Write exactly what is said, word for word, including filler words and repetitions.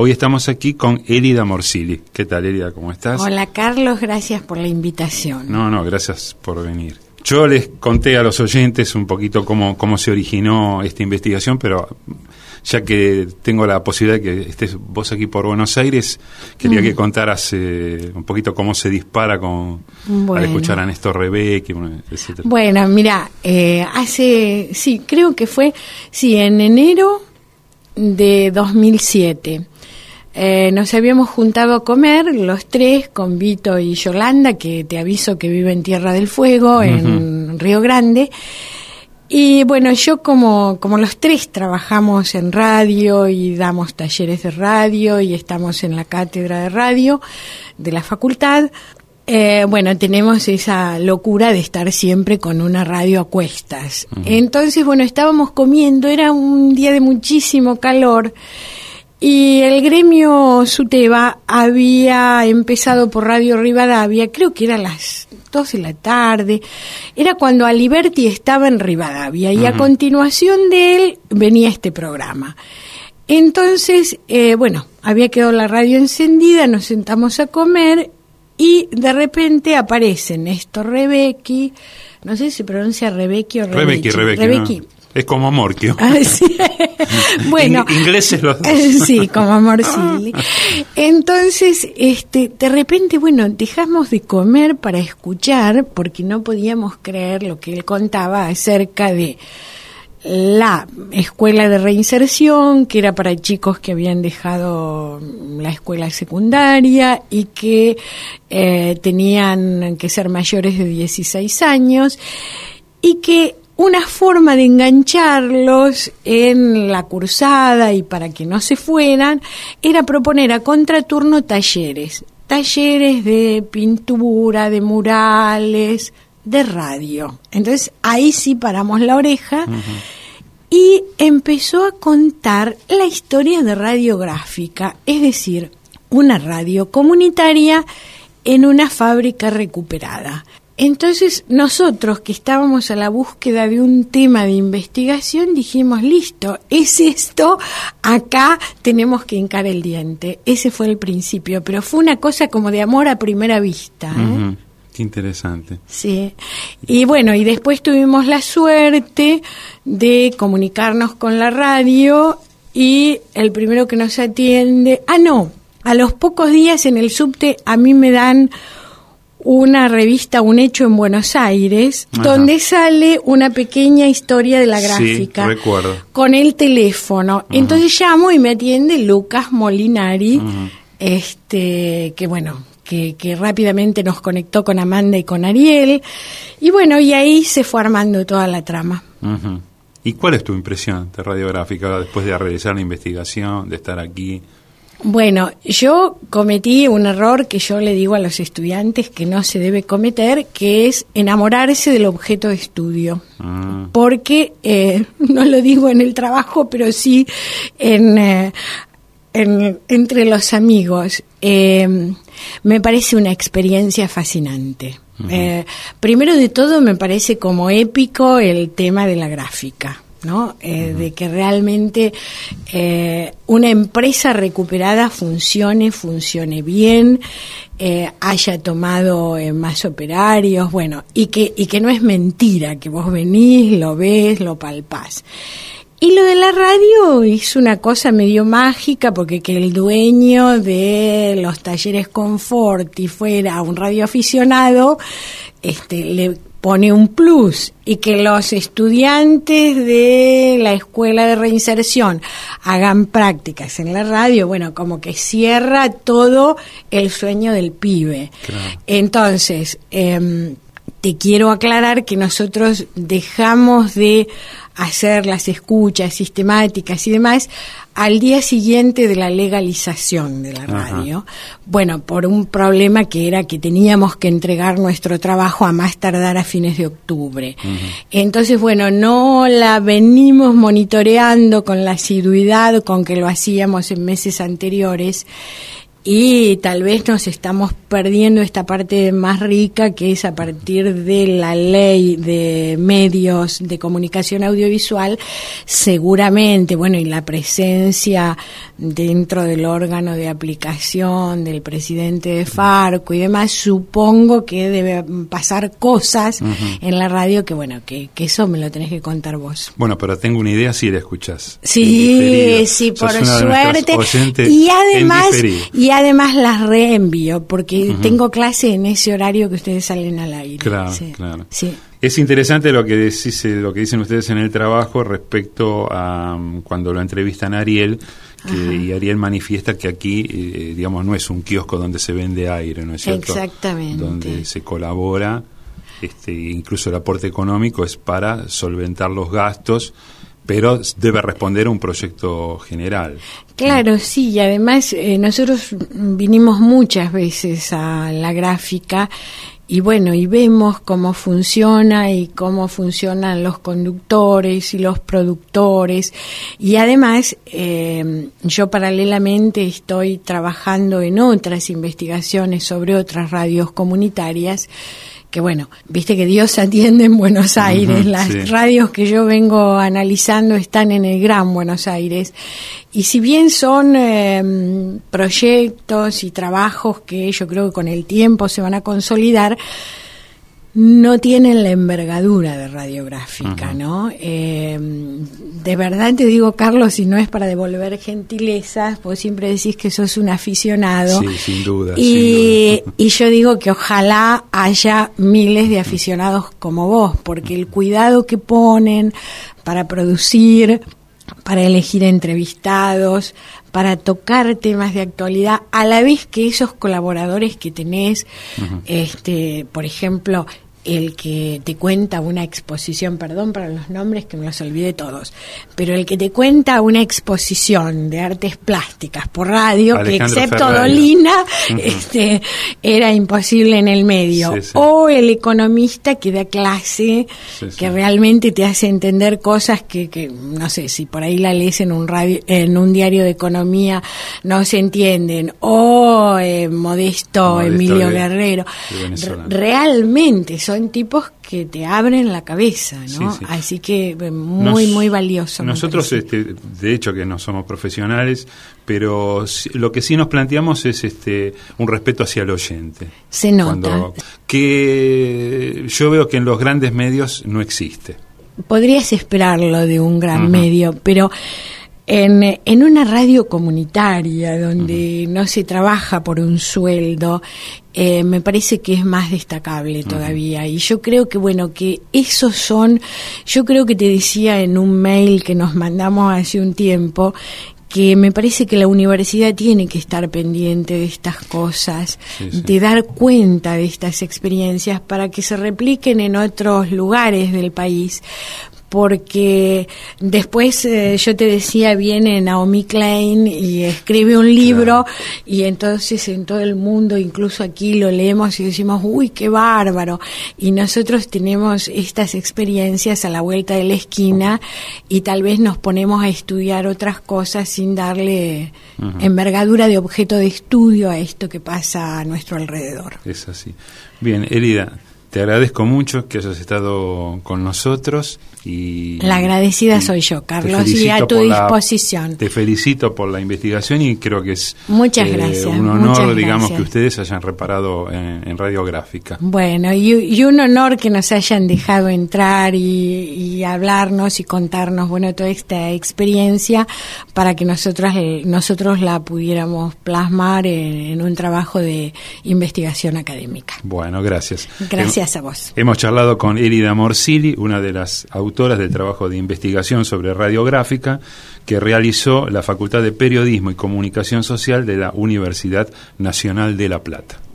Hoy estamos aquí con Elida Morsilli. ¿Qué tal, Elida? ¿Cómo estás? Hola, Carlos, gracias por la invitación. No, no, gracias por venir. Yo les conté a los oyentes un poquito cómo, cómo se originó esta investigación, pero ya que tengo la posibilidad de que estés vos aquí por Buenos Aires, quería mm. que contaras eh, un poquito cómo se dispara con bueno. al escuchar a Néstor Rebecki, etcétera. Bueno, mira, eh, hace, sí, creo que fue, sí, en enero de dos mil siete. Eh, nos habíamos juntado a comer los tres con Vito y Yolanda, que te aviso que vive en Tierra del Fuego, uh-huh. en Río Grande. Y bueno, yo como, como los tres trabajamos en radio y damos talleres de radio y estamos en la cátedra de radio de la facultad, eh, bueno, tenemos esa locura de estar siempre con una radio a cuestas. Uh-huh. Entonces, bueno, estábamos comiendo, era un día de muchísimo calor y el gremio SUTEBA había empezado por Radio Rivadavia, creo que era las dos de la tarde, era cuando Aliberti estaba en Rivadavia y uh-huh. a continuación de él venía este programa. Entonces, eh, bueno, había quedado la radio encendida, nos sentamos a comer y de repente aparece Néstor Rebecki, no sé si se pronuncia Rebecki o Rebecki. Rebecki, Rebecki. No. Es como Morchio. Ah, sí. Bueno, In- ingleses los dos. Sí, como Morsilli. Entonces, este, de repente, bueno, dejamos de comer para escuchar, porque no podíamos creer lo que él contaba acerca de la escuela de reinserción, que era para chicos que habían dejado la escuela secundaria y que eh, tenían que ser mayores de dieciséis años, y que una forma de engancharlos en la cursada y para que no se fueran era proponer a contraturno talleres, talleres de pintura, de murales, de radio. Entonces ahí sí paramos la oreja uh-huh. y empezó a contar la historia de radiográfica, es decir, una radio comunitaria en una fábrica recuperada. Entonces nosotros que estábamos a la búsqueda de un tema de investigación dijimos, listo, es esto, acá tenemos que hincar el diente. Ese fue el principio, pero fue una cosa como de amor a primera vista. ¿eh? Uh-huh. Qué interesante. Sí, y bueno, y después tuvimos la suerte de comunicarnos con la radio y el primero que nos atiende, ah no, a los pocos días en el subte a mí me dan una revista, Un Hecho en Buenos Aires, ajá. donde sale una pequeña historia de la gráfica. Sí, recuerdo. Con el teléfono. Ajá. Entonces llamo y me atiende Lucas Molinari, ajá. este, que bueno, que, que rápidamente nos conectó con Amanda y con Ariel. Y bueno, y ahí se fue armando toda la trama. Ajá. ¿Y cuál es tu impresión de radiográfica después de realizar la investigación, de estar aquí? Bueno, yo cometí un error que yo le digo a los estudiantes que no se debe cometer, que es enamorarse del objeto de estudio. Ah. Porque, eh, no lo digo en el trabajo, pero sí en, eh, en entre los amigos. Eh, me parece una experiencia fascinante. Uh-huh. Eh, primero de todo me parece como épico el tema de la gráfica, ¿no? Eh, uh-huh. De que realmente eh, una empresa recuperada funcione, funcione bien, eh, haya tomado eh, más operarios, bueno, y que y que no es mentira, que vos venís, lo ves, lo palpás. Y lo de la radio es una cosa medio mágica, porque que el dueño de los talleres Conforti fuera un radioaficionado, este, le pone un plus, y que los estudiantes de la escuela de reinserción hagan prácticas en la radio, bueno, como que cierra todo el sueño del pibe. Claro. Entonces, eh, te quiero aclarar que nosotros dejamos de hacer las escuchas sistemáticas y demás al día siguiente de la legalización de la radio. Ajá. Bueno, por un problema que era que teníamos que entregar nuestro trabajo a más tardar a fines de octubre. Uh-huh. Entonces, bueno, no la venimos monitoreando con la asiduidad con que lo hacíamos en meses anteriores. y tal vez nos estamos perdiendo esta parte más rica, que es a partir de la ley de medios de comunicación audiovisual, seguramente, bueno, y la presencia dentro del órgano de aplicación del presidente de Farco y demás, supongo que debe pasar cosas uh-huh. en la radio que, bueno, que, que eso me lo tenés que contar vos. Bueno, pero tengo una idea si la escuchás. Sí, sí, por suerte. Y además, y además las reenvío, porque uh-huh. tengo clase en ese horario que ustedes salen al aire. Claro, sí, claro. Sí. Es interesante lo que decís, lo que dicen ustedes en el trabajo respecto a um, cuando lo entrevistan a Ariel, que, y Ariel manifiesta que aquí, eh, digamos, no es un kiosco donde se vende aire, ¿no es cierto? Exactamente. Donde se colabora, este, incluso el aporte económico es para solventar los gastos, pero debe responder a un proyecto general. Claro, sí, y además eh, nosotros vinimos muchas veces a la gráfica y bueno, y vemos cómo funciona y cómo funcionan los conductores y los productores, y además eh, yo paralelamente estoy trabajando en otras investigaciones sobre otras radios comunitarias, que bueno, viste que Dios atiende en Buenos Aires, uh-huh, las sí. radios que yo vengo analizando están en el Gran Buenos Aires, y si bien son eh, proyectos y trabajos que yo creo que con el tiempo se van a consolidar, no tienen la envergadura de radiográfica, uh-huh. ¿no? Eh, de verdad te digo, Carlos, y no es para devolver gentilezas, vos siempre decís que sos un aficionado. Sí, sin duda. Y, sin duda. y yo digo que ojalá haya miles de aficionados como vos, porque el cuidado que ponen para producir, para elegir entrevistados, para tocar temas de actualidad, a la vez que esos colaboradores que tenés, uh-huh. este, por ejemplo, el que te cuenta una exposición, perdón para los nombres que me los olvidé todos, pero el que te cuenta una exposición de artes plásticas por radio, Alejandro que excepto Ferrario. Dolina, uh-huh. este, era imposible en el medio, sí, sí. o el economista que da clase, sí, sí. que realmente te hace entender cosas que, que, no sé, si por ahí la lees en un radio, en un diario de economía, no se entienden, o eh, Modesto, Modesto Emilio de, Guerrero, de R- realmente son son tipos que te abren la cabeza, ¿no? Sí, sí. Así que muy, Nos, muy valioso. Nosotros, este, de hecho, que no somos profesionales, pero lo que sí nos planteamos es este un respeto hacia el oyente. Se nota. Cuando, que yo veo que en los grandes medios no existe. Podrías esperarlo de un gran uh-huh. medio, pero en, en una radio comunitaria donde uh-huh. no se trabaja por un sueldo, eh, me parece que es más destacable todavía. Uh-huh. Y yo creo que, bueno, que esos son, yo creo que te decía en un mail que nos mandamos hace un tiempo, que me parece que la universidad tiene que estar pendiente de estas cosas, sí, sí. de dar cuenta de estas experiencias para que se repliquen en otros lugares del país. Porque después, eh, yo te decía, viene Naomi Klein y escribe un libro, claro. y entonces en todo el mundo, incluso aquí lo leemos y decimos, uy, qué bárbaro. Y nosotros tenemos estas experiencias a la vuelta de la esquina y tal vez nos ponemos a estudiar otras cosas sin darle uh-huh. envergadura de objeto de estudio a esto que pasa a nuestro alrededor. Es así. Bien, Elida, te agradezco mucho que hayas estado con nosotros. Y la agradecida y soy yo, Carlos, y a tu disposición. La, te felicito por la investigación y creo que es muchas eh, gracias, un honor, digamos, gracias. que ustedes hayan reparado en, en Radiográfica. Bueno, y, y un honor que nos hayan dejado entrar y, y hablarnos y contarnos, bueno, toda esta experiencia para que nosotros, nosotros la pudiéramos plasmar en, en un trabajo de investigación académica. Bueno, gracias. Gracias Hem, a vos. Hemos charlado con Elida Morsilli, una de las autoras del trabajo de investigación sobre radiográfica que realizó la Facultad de Periodismo y Comunicación Social de la Universidad Nacional de La Plata.